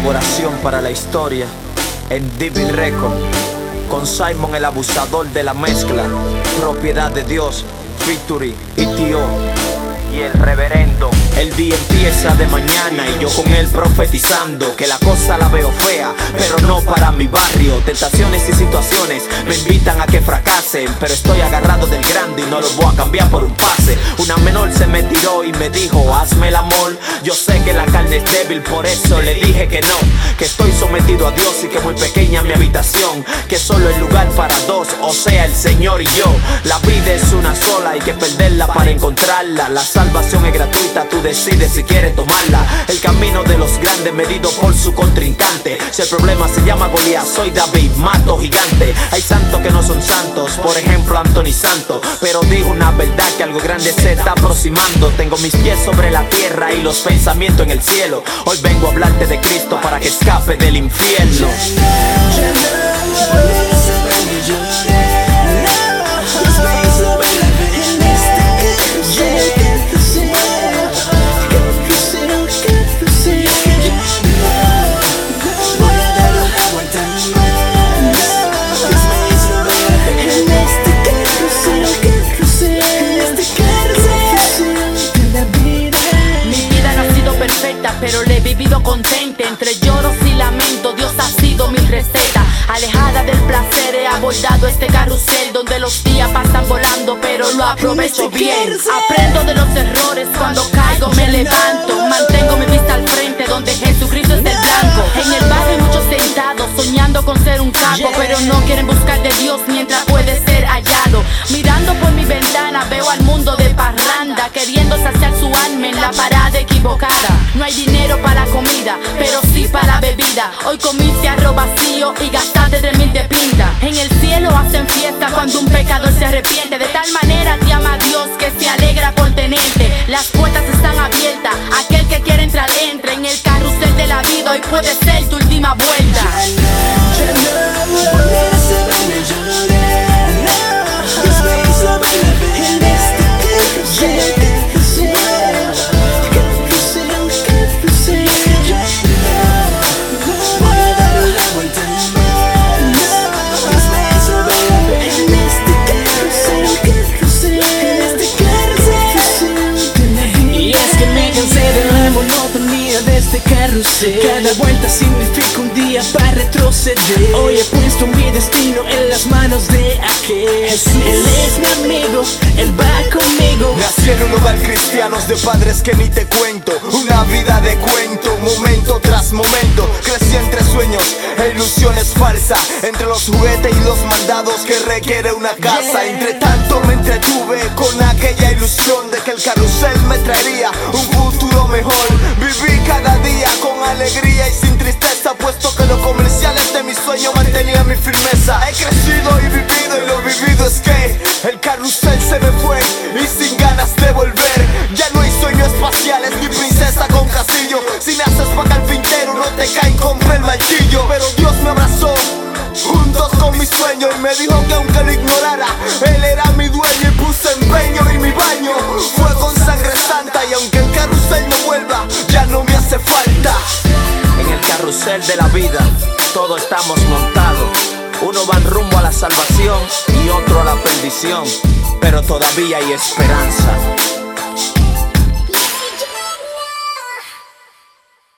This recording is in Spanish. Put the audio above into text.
colaboración para la historia en Devil Record con Simon el abusador de la mezcla, propiedad de Dios, Victory, ETO y el reverendo. El día empieza de mañana y yo con él profetizando que la cosa la veo fea, pero no para mi barrio. Tentaciones y situaciones me invitan a que fracasen, pero estoy agarrado del grande y no lo voy a cambiar por un pase. Una menor se me tiró y me dijo, hazme el amor. Yo sé que la carne es débil, por eso le dije que no, que estoy sometido a Dios y que muy pequeña mi habitación, que solo hay lugar para dos, o sea el Señor y yo. La vida es una sola, hay que perderla para encontrarla. La salvación es gratuita, tú decides si quieres tomarla. El camino de los grandes medido por su contrincante. Si el problema se llama Goliat, soy David, mato gigante. Hay santos que no son santos, por ejemplo Anthony Santos, pero digo una verdad que algo grande se está aproximando. Tengo mis pies sobre la tierra y los pensamientos en el cielo. Hoy vengo a hablarte de Cristo para que escape del infierno. Pero le he vivido contenta, entre lloros y lamentos Dios ha sido mi receta. Alejada del placer he abordado este carrusel donde los días pasan volando, pero lo aprovecho bien. Aprendo de los errores, cuando caigo me levanto. Mantengo mi vista al frente donde Jesucristo es el blanco. En el barrio hay muchos sentados soñando con ser un capo, pero no quieren buscar de Dios mientras puede ser hallado. Mirando por mi ventana veo al mundo de parranda, queriendo saciar su alma en la parada equivocada. No hay dinero para la comida, pero sí para la bebida. Hoy comiste arroz vacío y gastaste 3.000 de pinta. En el cielo hacen fiesta cuando un pecador se arrepiente. De tal manera te ama Dios que se alegra por tenerte. Las puertas están abiertas, aquel que quiere entrar entre. En el carrusel de la vida hoy puede ser tu última vuelta. Cada vuelta significa un día para retroceder. Hoy he puesto mi destino en las manos de aquel. Jesús. Él es mi amigo, Él va conmigo. Nací en un hogar cristianos de padres que ni te cuento. Una vida de cuento, momento tras momento. Crecí entre sueños e ilusiones falsas, entre los juguetes y los mandados que requiere una casa. Entre tanto me entretuve con aquella ilusión de que el carrusel me traería un futuro mejor. Viví cada día con alegría y sin tristeza, puesto que los comerciales de mi sueño mantenían mi firmeza. He crecido y vivido, y lo vivido es que el carrusel se me fue y sin ganas de volver. Ya no hay sueños espaciales ni princesa con castillo. Si me haces pa' carpintero no te caen con el martillo. Pero Dios me abrazó juntos con mi sueño y me dijo que aunque lo ignorara, Él era mi dueño, y puse empeño y mi baño fue con sangre santa. Y aunque el carrusel no vuelva, ya no me hace falta. En el carrusel de la vida todos estamos montados. Uno va en rumbo a la salvación y otro a la perdición, pero todavía hay esperanza.